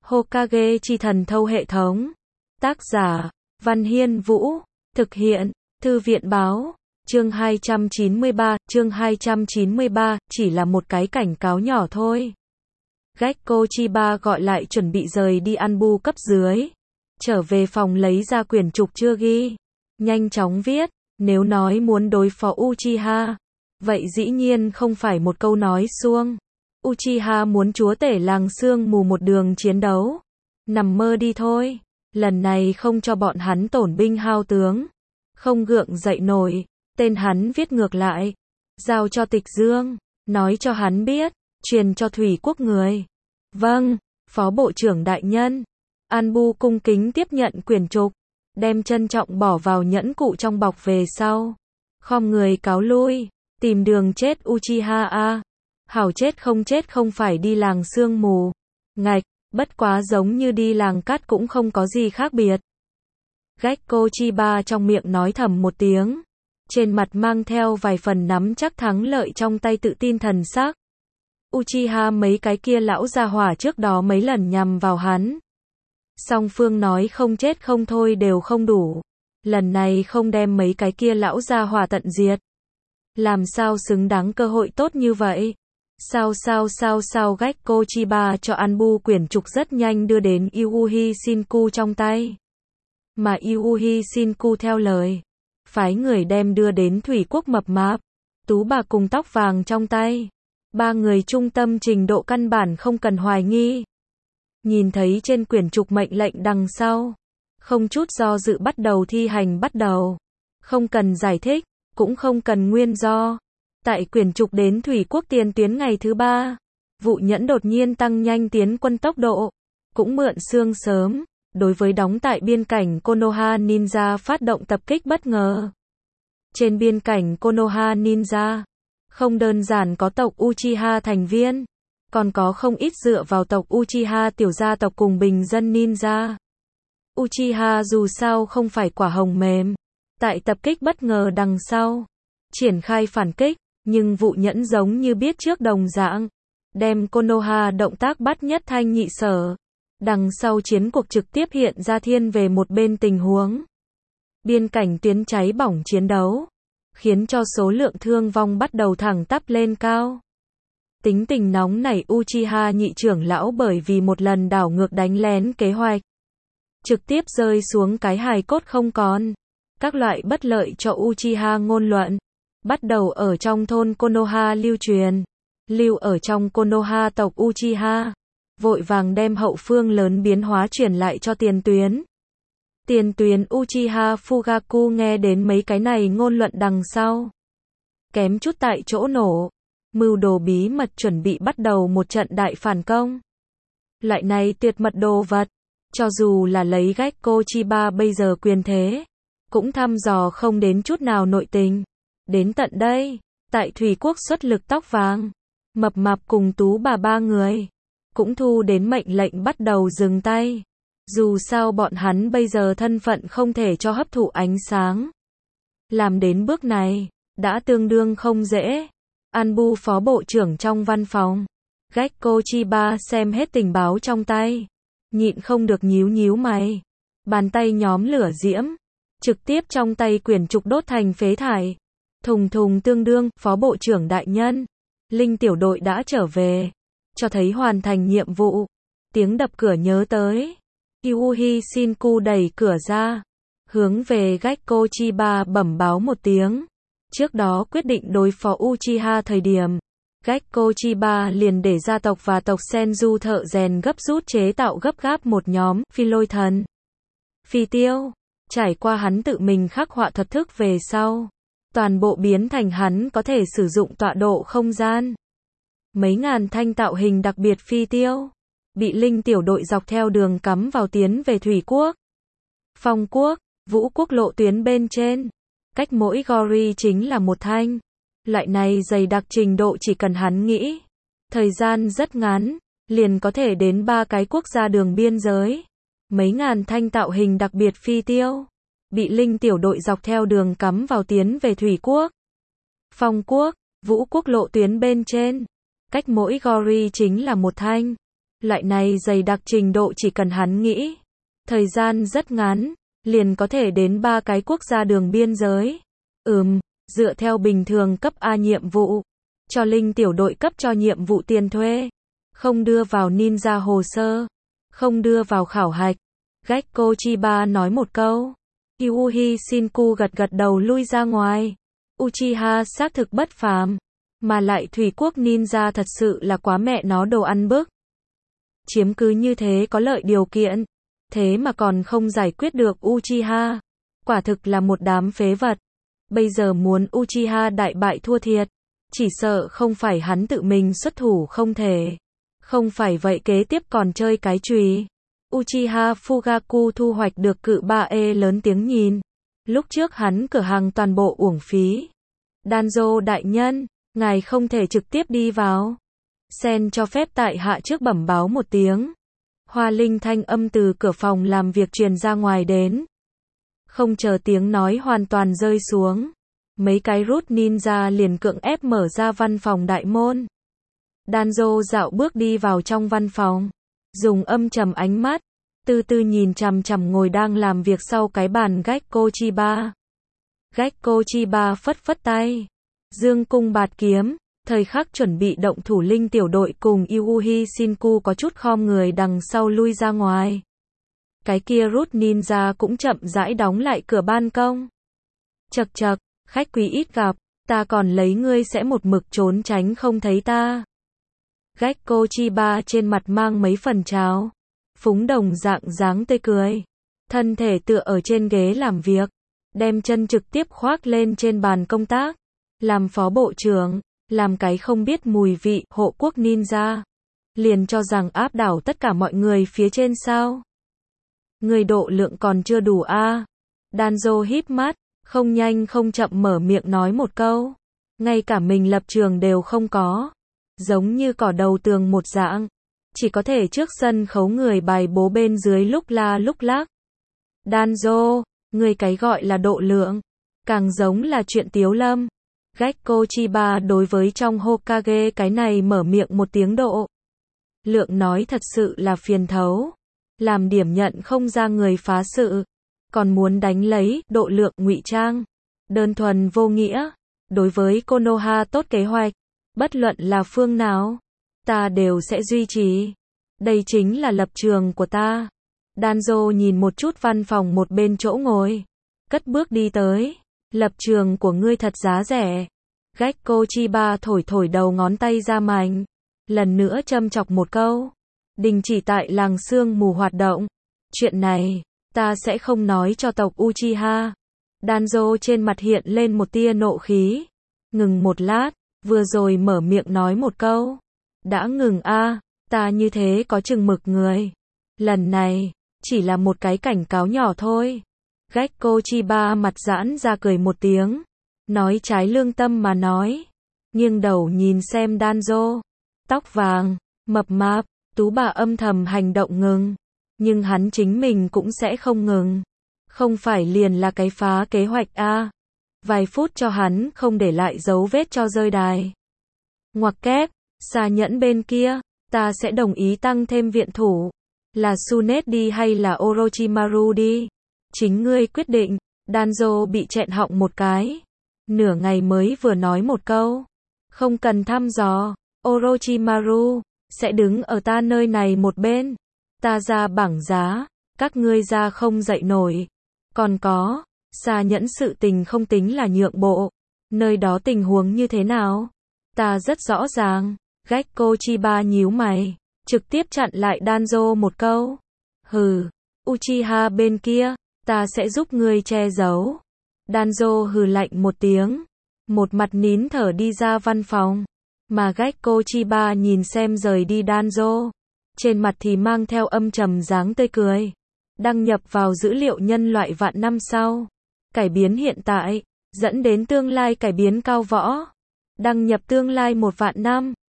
Hokage chi thần thâu hệ thống. Tác giả, Văn Hiên Vũ. Thực hiện, Thư viện báo. Chương 293, chỉ là một cái cảnh cáo nhỏ thôi. Gekko Chiba gọi lại chuẩn bị rời đi Anbu cấp dưới. Trở về phòng lấy ra quyển trục chưa ghi. Nhanh chóng viết, nếu nói muốn đối phó Uchiha. Vậy dĩ nhiên không phải một câu nói suông. Uchiha muốn chúa tể làng sương mù một đường chiến đấu. Nằm mơ đi thôi. Lần này không cho bọn hắn tổn binh hao tướng. Không gượng dậy nổi. Tên hắn viết ngược lại. Giao cho Tịch Dương. Nói cho hắn biết. Truyền cho Thủy Quốc người. Vâng, Phó Bộ trưởng đại nhân. Anbu cung kính tiếp nhận quyển trục. Đem trân trọng bỏ vào nhẫn cụ trong bọc về sau. Khom người cáo lui. Tìm đường chết Uchiha a. Hảo chết không phải đi làng sương mù. Ngạch, bất quá giống như đi làng cát cũng không có gì khác biệt. Gekko Chiba trong miệng nói thầm một tiếng. Trên mặt mang theo vài phần nắm chắc thắng lợi trong tay tự tin thần sắc. Uchiha mấy cái kia lão gia hỏa trước đó mấy lần nhằm vào hắn. Song phương nói không chết không thôi đều không đủ. Lần này không đem mấy cái kia lão gia hỏa tận diệt. Làm sao xứng đáng cơ hội tốt như vậy? Sao Gekko Chiba cho Anbu quyển trục rất nhanh đưa đến Yuuhi Shinku trong tay. Mà Yuuhi Shinku theo lời. Phái người đem đưa đến Thủy Quốc mập mạp. Tú bà cùng tóc vàng trong tay. Ba người trung tâm trình độ căn bản không cần hoài nghi. Nhìn thấy trên quyển trục mệnh lệnh đằng sau. Không chút do dự bắt đầu thi hành bắt đầu. Không cần giải thích, cũng không cần nguyên do. Tại quyển trục đến Thủy Quốc tiền tuyến ngày thứ 3. Vụ nhẫn đột nhiên tăng nhanh tiến quân tốc độ. Cũng mượn sương sớm. Đối với đóng tại biên cảnh Konoha Ninja phát động tập kích bất ngờ. Trên biên cảnh Konoha Ninja. Không đơn giản có tộc Uchiha thành viên. Còn có không ít dựa vào tộc Uchiha tiểu gia tộc cùng bình dân ninja. Uchiha dù sao không phải quả hồng mềm. Tại tập kích bất ngờ đằng sau. Triển khai phản kích. Nhưng vụ nhẫn giống như biết trước đồng dạng. Đem Konoha động tác bắt nhất thanh nhị sở. Đằng sau chiến cuộc trực tiếp hiện ra thiên về một bên tình huống. Biên cảnh tuyến cháy bỏng chiến đấu. Khiến cho số lượng thương vong bắt đầu thẳng tắp lên cao. Tính tình nóng nảy Uchiha nhị trưởng lão bởi vì một lần đảo ngược đánh lén kế hoạch. Trực tiếp rơi xuống cái hài cốt không còn. Các loại bất lợi cho Uchiha ngôn luận. Bắt đầu ở trong thôn Konoha lưu truyền. Lưu ở trong Konoha tộc Uchiha. Vội vàng đem hậu phương lớn biến hóa chuyển lại cho tiền tuyến. Tiền tuyến Uchiha Fugaku nghe đến mấy cái này ngôn luận đằng sau. Kém chút tại chỗ nổ. Mưu đồ bí mật chuẩn bị bắt đầu một trận đại phản công. Loại này tuyệt mật đồ vật. Cho dù là lấy Gekko Chiba bây giờ quyền thế. Cũng thăm dò không đến chút nào nội tình. Đến tận đây. Tại Thủy Quốc xuất lực tóc vàng. Mập mạp cùng tú bà ba người. Cũng thu đến mệnh lệnh bắt đầu dừng tay. Dù sao bọn hắn bây giờ thân phận không thể cho hấp thụ ánh sáng. Làm đến bước này. Đã tương đương không dễ. Anbu phó bộ trưởng trong văn phòng. Gekko Chiba xem hết tình báo trong tay. Nhịn không được nhíu mày. Bàn tay nhóm lửa diễm. Trực tiếp trong tay quyển trục đốt thành phế thải. Thùng tương đương, phó bộ trưởng đại nhân. Linh tiểu đội đã trở về. Cho thấy hoàn thành nhiệm vụ. Tiếng đập cửa nhớ tới. Yuuhi Shinku đẩy cửa ra. Hướng về Gekko Chiba bẩm báo một tiếng. Trước đó quyết định đối phó Uchiha thời điểm. Gekko Chiba liền để gia tộc và tộc Senju thợ rèn gấp rút chế tạo gấp gáp một nhóm phi lôi thần. Phi tiêu. Trải qua hắn tự mình khắc họa thuật thức về sau. Toàn bộ biến thành hắn có thể sử dụng tọa độ không gian. Mấy ngàn thanh tạo hình đặc biệt phi tiêu. Bị Linh tiểu đội dọc theo đường cắm vào tiến về Thủy Quốc. Phong Quốc, Vũ Quốc lộ tuyến bên trên. Cách mỗi gori chính là một thanh. Loại này dày đặc trình độ chỉ cần hắn nghĩ. Thời gian rất ngắn. Liền có thể đến 3 cái quốc gia đường biên giới. Mấy ngàn thanh tạo hình đặc biệt phi tiêu. Bị Linh tiểu đội dọc theo đường cắm vào tiến về Thủy Quốc. Phong Quốc, Vũ Quốc lộ tuyến bên trên. Cách mỗi gori chính là một thanh. Loại này dày đặc trình độ chỉ cần hắn nghĩ. Thời gian rất ngắn, liền có thể đến 3 cái quốc gia đường biên giới. Dựa theo bình thường cấp A nhiệm vụ. Cho Linh tiểu đội cấp cho nhiệm vụ tiền thuê. Không đưa vào ninja hồ sơ. Không đưa vào khảo hạch. Gekko Chiba nói một câu. Yuuhi Shinku gật gật đầu lui ra ngoài. Uchiha xác thực bất phàm. Mà lại thủy quốc ninja thật sự là quá mẹ nó đồ ăn bức. Chiếm cứ như thế có lợi điều kiện. Thế mà còn không giải quyết được Uchiha. Quả thực là một đám phế vật. Bây giờ muốn Uchiha đại bại thua thiệt. Chỉ sợ không phải hắn tự mình xuất thủ không thể. Không phải vậy kế tiếp còn chơi cái chùy. Uchiha Fugaku thu hoạch được cự 3E lớn tiếng nhìn. Lúc trước hắn cửa hàng toàn bộ uổng phí. Danzo đại nhân, ngài không thể trực tiếp đi vào. Sen cho phép tại hạ trước bẩm báo một tiếng. Hoa Linh thanh âm từ cửa phòng làm việc truyền ra ngoài đến. Không chờ tiếng nói hoàn toàn rơi xuống. Mấy cái rút ninja liền cưỡng ép mở ra văn phòng đại môn. Danzo dạo bước đi vào trong văn phòng. Dùng âm trầm ánh mắt. Từ từ nhìn chằm chằm ngồi đang làm việc sau cái bàn Gekko Chiba. Gekko Chiba phất phất tay. Dương cung bạt kiếm. Thời khắc chuẩn bị động thủ Linh tiểu đội cùng Yuuhi Shinku có chút khom người đằng sau lui ra ngoài. Cái kia rút ninja cũng chậm rãi đóng lại cửa ban công. Chậc chậc, khách quý ít gặp, ta còn lấy ngươi sẽ một mực trốn tránh không thấy ta. Gekko Chiba trên mặt mang mấy phần trào. Phúng đồng dạng dáng tươi cười. Thân thể tựa ở trên ghế làm việc. Đem chân trực tiếp khoác lên trên bàn công tác. Làm phó bộ trưởng. Làm cái không biết mùi vị, hộ quốc ninja. Liền cho rằng áp đảo tất cả mọi người phía trên sao. Người độ lượng còn chưa đủ a. Danzo híp mắt, không nhanh không chậm mở miệng nói một câu. Ngay cả mình lập trường đều không có. Giống như cỏ đầu tường một dạng. Chỉ có thể trước sân khấu người bài bố bên dưới lúc la lúc lắc. Danzo, người cái gọi là độ lượng. Càng giống là chuyện tiếu lâm. Gekko Chiba đối với trong Hokage cái này mở miệng một tiếng độ lượng nói thật sự là phiền thấu. Làm điểm nhận không ra người phá sự. Còn muốn đánh lấy độ lượng ngụy trang. Đơn thuần vô nghĩa. Đối với Konoha tốt kế hoạch. Bất luận là phương nào. Ta đều sẽ duy trì. Đây chính là lập trường của ta. Danzo nhìn một chút văn phòng một bên chỗ ngồi. Cất bước đi tới. Lập trường của ngươi thật giá rẻ. Gekko Chiba thổi thổi đầu ngón tay ra mạnh. Lần nữa châm chọc một câu. Đình chỉ tại làng sương mù hoạt động. Chuyện này, ta sẽ không nói cho tộc Uchiha. Danzo trên mặt hiện lên một tia nộ khí. Ngừng một lát, vừa rồi mở miệng nói một câu. Đã ngừng a, ta như thế có chừng mực người. Lần này, chỉ là một cái cảnh cáo nhỏ thôi. Gekko Chiba mặt giãn ra cười một tiếng. Nói trái lương tâm mà nói. Nghiêng đầu nhìn xem Danzo. Tóc vàng, mập mạp, tú bà âm thầm hành động ngừng. Nhưng hắn chính mình cũng sẽ không ngừng. Không phải liền là cái phá kế hoạch a. Vài phút cho hắn không để lại dấu vết cho rơi đài. Ngoặc kép, Xà Nhẫn bên kia, ta sẽ đồng ý tăng thêm viện thủ. Là Tsunade đi hay là Orochimaru đi? Chính ngươi quyết định. Danzo bị chẹn họng một cái. Nửa ngày mới vừa nói một câu. Không cần thăm dò. Orochimaru sẽ đứng ở ta nơi này một bên. Ta ra bảng giá, các ngươi ra không dậy nổi. Còn có, Xà Nhẫn sự tình không tính là nhượng bộ. Nơi đó tình huống như thế nào? Ta rất rõ ràng. Gekko Chiba nhíu mày, trực tiếp chặn lại Danzo một câu. Hừ, Uchiha bên kia, ta sẽ giúp ngươi che giấu. Danzo hừ lạnh một tiếng, một mặt nín thở đi ra văn phòng. Mà Gekko Chiba nhìn xem rời đi Danzo, trên mặt thì mang theo âm trầm dáng tươi cười. Đăng nhập vào dữ liệu nhân loại vạn năm sau. Cải biến hiện tại, dẫn đến tương lai cải biến cao võ. Đăng nhập tương lai 1 vạn năm.